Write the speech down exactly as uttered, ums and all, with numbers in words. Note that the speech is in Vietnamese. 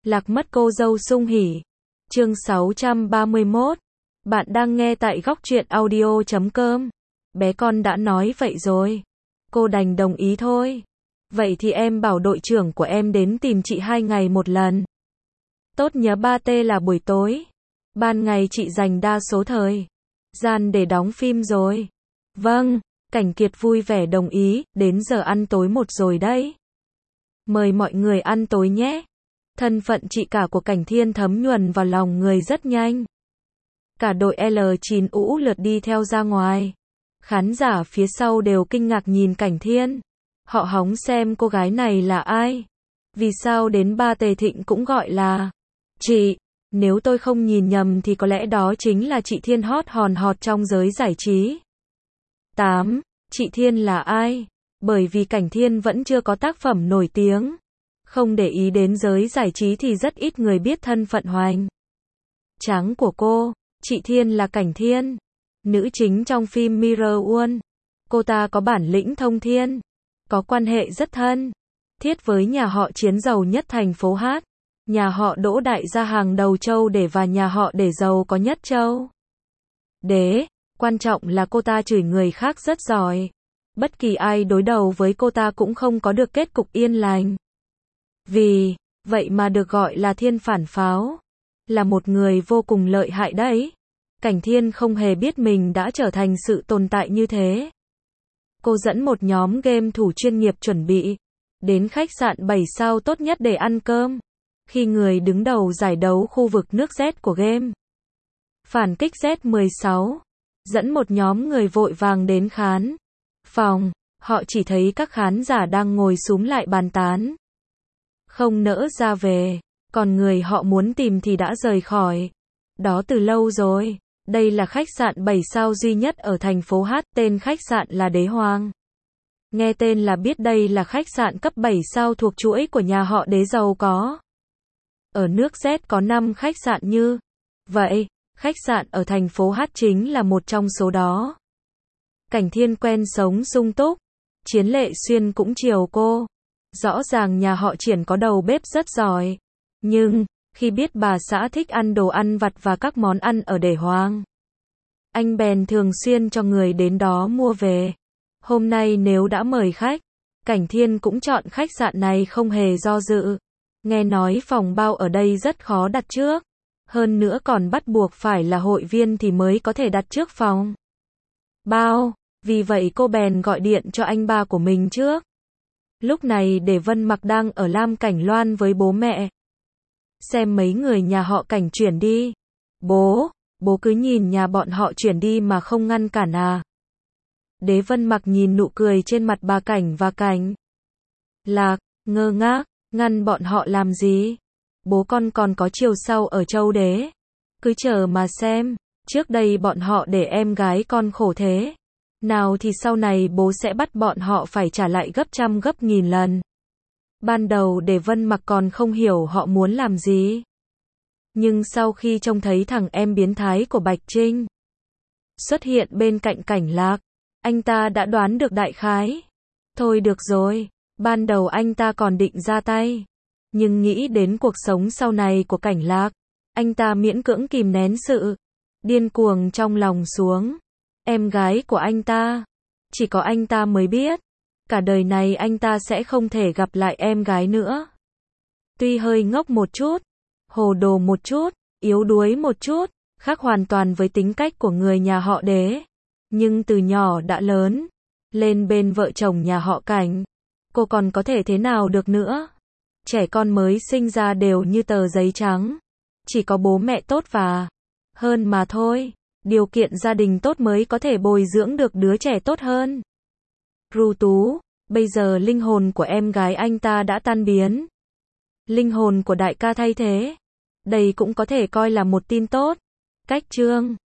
Lạc mất cô dâu sung hỉ. Chương sáu trăm ba mươi mốt. Bạn đang nghe tại góc truyện audio chấm com. Bé con đã nói vậy rồi. Cô đành đồng ý thôi. Vậy thì em bảo đội trưởng của em đến tìm chị hai ngày một lần. Tốt nhớ ba tê là buổi tối. Ban ngày chị dành đa số thời gian để đóng phim rồi. Vâng, Cảnh Kiệt vui vẻ đồng ý, đến giờ ăn tối một rồi đấy. Mời mọi người ăn tối nhé. Thân phận chị cả của Cảnh Thiên thấm nhuần vào lòng người rất nhanh. Cả đội L chín ũ lượt đi theo ra ngoài. Khán giả phía sau đều kinh ngạc nhìn Cảnh Thiên. Họ hóng xem cô gái này là ai. Vì sao đến ba Tề Thịnh cũng gọi là chị. Nếu tôi không nhìn nhầm thì có lẽ đó chính là chị Thiên hot hòn hot trong giới giải trí. tám. Chị Thiên là ai? Bởi vì Cảnh Thiên vẫn chưa có tác phẩm nổi tiếng. Không để ý đến giới giải trí thì rất ít người biết thân phận hoành tráng của cô. Chị Thiên là Cảnh Thiên, nữ chính trong phim Mirror World. Cô ta có bản lĩnh thông thiên, có quan hệ rất thân thiết với nhà họ Chiến giàu nhất thành phố Hát, nhà họ Đỗ đại gia hàng đầu châu Để và nhà họ Để giàu có nhất châu Đế. Quan trọng là cô ta chửi người khác rất giỏi. Bất kỳ ai đối đầu với cô ta cũng không có được kết cục yên lành. Vì vậy mà được gọi là Thiên phản pháo. Là một người vô cùng lợi hại đấy. Cảnh Thiên không hề biết mình đã trở thành sự tồn tại như thế. Cô dẫn một nhóm game thủ chuyên nghiệp chuẩn bị đến khách sạn bảy sao tốt nhất để ăn cơm. Khi người đứng đầu giải đấu khu vực nước Z của game Phản kích Z mười sáu dẫn một nhóm người vội vàng đến khán phòng, họ chỉ thấy các khán giả đang ngồi xúm lại bàn tán, không nỡ ra về, còn người họ muốn tìm thì đã rời khỏi đó từ lâu rồi. Đây là khách sạn bảy sao duy nhất ở thành phố Hát, tên khách sạn là Đế Hoàng. Nghe tên là biết đây là khách sạn cấp bảy sao thuộc chuỗi của nhà họ Đế giàu có. Ở nước Z có năm khách sạn như vậy, khách sạn ở thành phố Hát chính là một trong số đó. Cảnh Thiên quen sống sung túc, Chiến Lệ Xuyên cũng chiều cô. Rõ ràng nhà họ Triển có đầu bếp rất giỏi, nhưng khi biết bà xã thích ăn đồ ăn vặt và các món ăn ở Đế Hoàng, anh bèn thường xuyên cho người đến đó mua về. Hôm nay nếu đã mời khách, Cảnh Thiên cũng chọn khách sạn này không hề do dự. Nghe nói phòng bao ở đây rất khó đặt trước, hơn nữa còn bắt buộc phải là hội viên thì mới có thể đặt trước phòng bao. Vì vậy cô bèn gọi điện cho anh ba của mình trước. Lúc này Để Vân Mặc đang ở Lam Cảnh Loan với bố mẹ, xem mấy người nhà họ Cảnh chuyển đi. Bố, bố cứ nhìn nhà bọn họ chuyển đi mà không ngăn cản à? Đế Vân Mặc nhìn nụ cười trên mặt bà Cảnh và Cảnh Lạc, ngơ ngác, ngăn bọn họ làm gì? Bố con còn có chiều sau ở châu Đế. Cứ chờ mà xem, trước đây bọn họ để em gái con khổ thế nào thì sau này bố sẽ bắt bọn họ phải trả lại gấp trăm gấp nghìn lần. Ban đầu Để Vân Mặc còn không hiểu họ muốn làm gì. Nhưng sau khi trông thấy thằng em biến thái của Bạch Trinh xuất hiện bên cạnh Cảnh Lạc, anh ta đã đoán được đại khái. Thôi được rồi, ban đầu anh ta còn định ra tay, nhưng nghĩ đến cuộc sống sau này của Cảnh Lạc, anh ta miễn cưỡng kìm nén sự điên cuồng trong lòng xuống. Em gái của anh ta, chỉ có anh ta mới biết, cả đời này anh ta sẽ không thể gặp lại em gái nữa. Tuy hơi ngốc một chút, hồ đồ một chút, yếu đuối một chút, khác hoàn toàn với tính cách của người nhà họ Đế, nhưng từ nhỏ đã lớn lên bên vợ chồng nhà họ Cảnh, cô còn có thể thế nào được nữa. Trẻ con mới sinh ra đều như tờ giấy trắng, chỉ có bố mẹ tốt và hơn mà thôi. Điều kiện gia đình tốt mới có thể bồi dưỡng được đứa trẻ tốt hơn. Ru Tú, bây giờ linh hồn của em gái anh ta đã tan biến, linh hồn của đại ca thay thế. Đây cũng có thể coi là một tin tốt. Cách chương